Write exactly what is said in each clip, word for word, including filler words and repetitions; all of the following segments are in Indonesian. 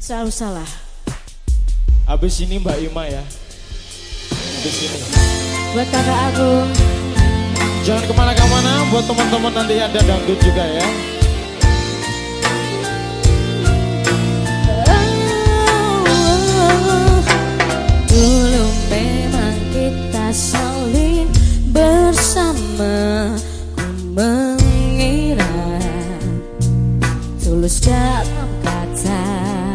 Selalu salah. Abis ini Mbak Ima ya. Abis ini. Buat kakak aku. Jangan kemana-kemana, buat teman-teman nanti ada dangdut juga ya. Dulu memang kita saling bersama. Ku mengira tulus dalam kata,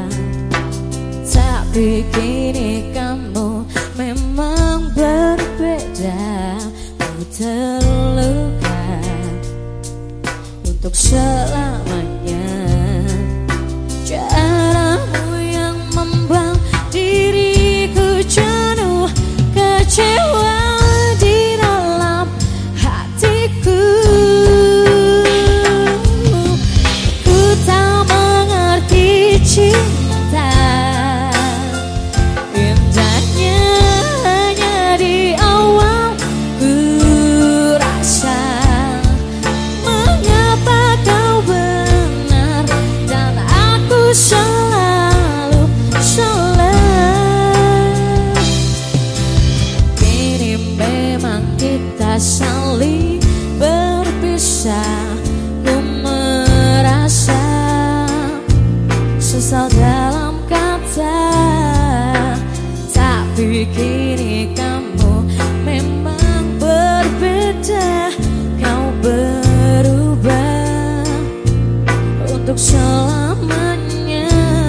tapi kini kamu memang berbeda. Ku terluka untuk selamanya. Caramu yang membuat diriku jenuh, kecewa di dalam hatiku. Ku tak mengerti cinta, indahnya hanya di awal. Ku rasa mengapa kau benar dan aku selalu salah. Kini memang kita saling berpisah. Ku merasa sesal dalam kata, tapi kini kamu memang berbeda. Kau berubah untuk selamanya.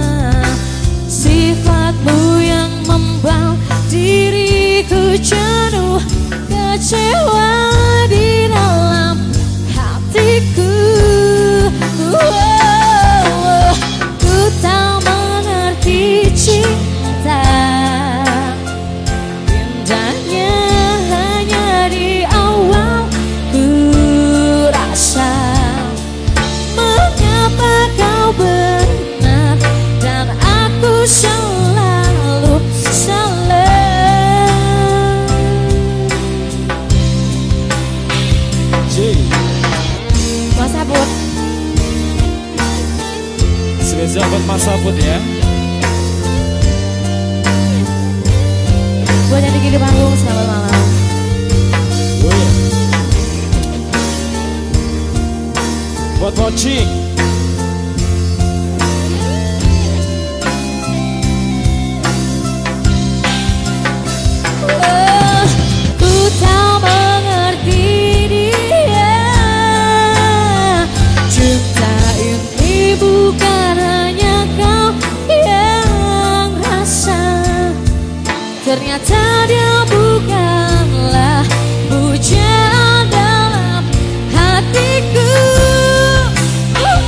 Sifatmu yang membuat diriku jenuh, kecewa di dalam hatiku. Oh, ku tak mengerti cinta, indahnya hanya di awal. Ku rasa mengapa kau benar dan aku selalu salah. Mas Abud, Spesial buat Mas Abud ya. buat yang di panggung, selamat malam. Oh ya. Buat watching. Oh, ku tak mengerti dia. Cinta ini bukan hanya kau yang rasa. Ternyata dia bukanlah pujaan dalam hatiku. Oh,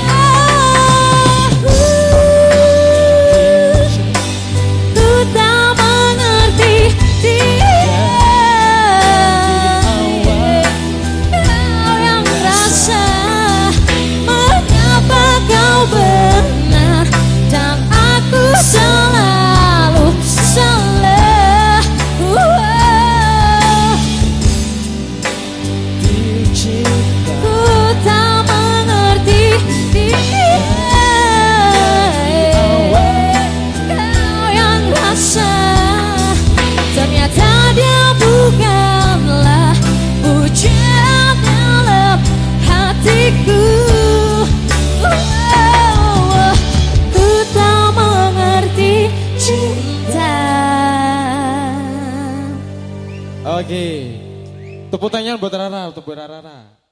ku tak mengerti dia. Kau yang rasa mengapa kau benar dan aku selalu salah. Ku tak mengerti dia. Kau yang rasa ternyata dia bukanlah pujaan dalam hatiku. Oh, ku tak mengerti cinta. Oke. Tepuk tangan buat Rara, tepuk Rara.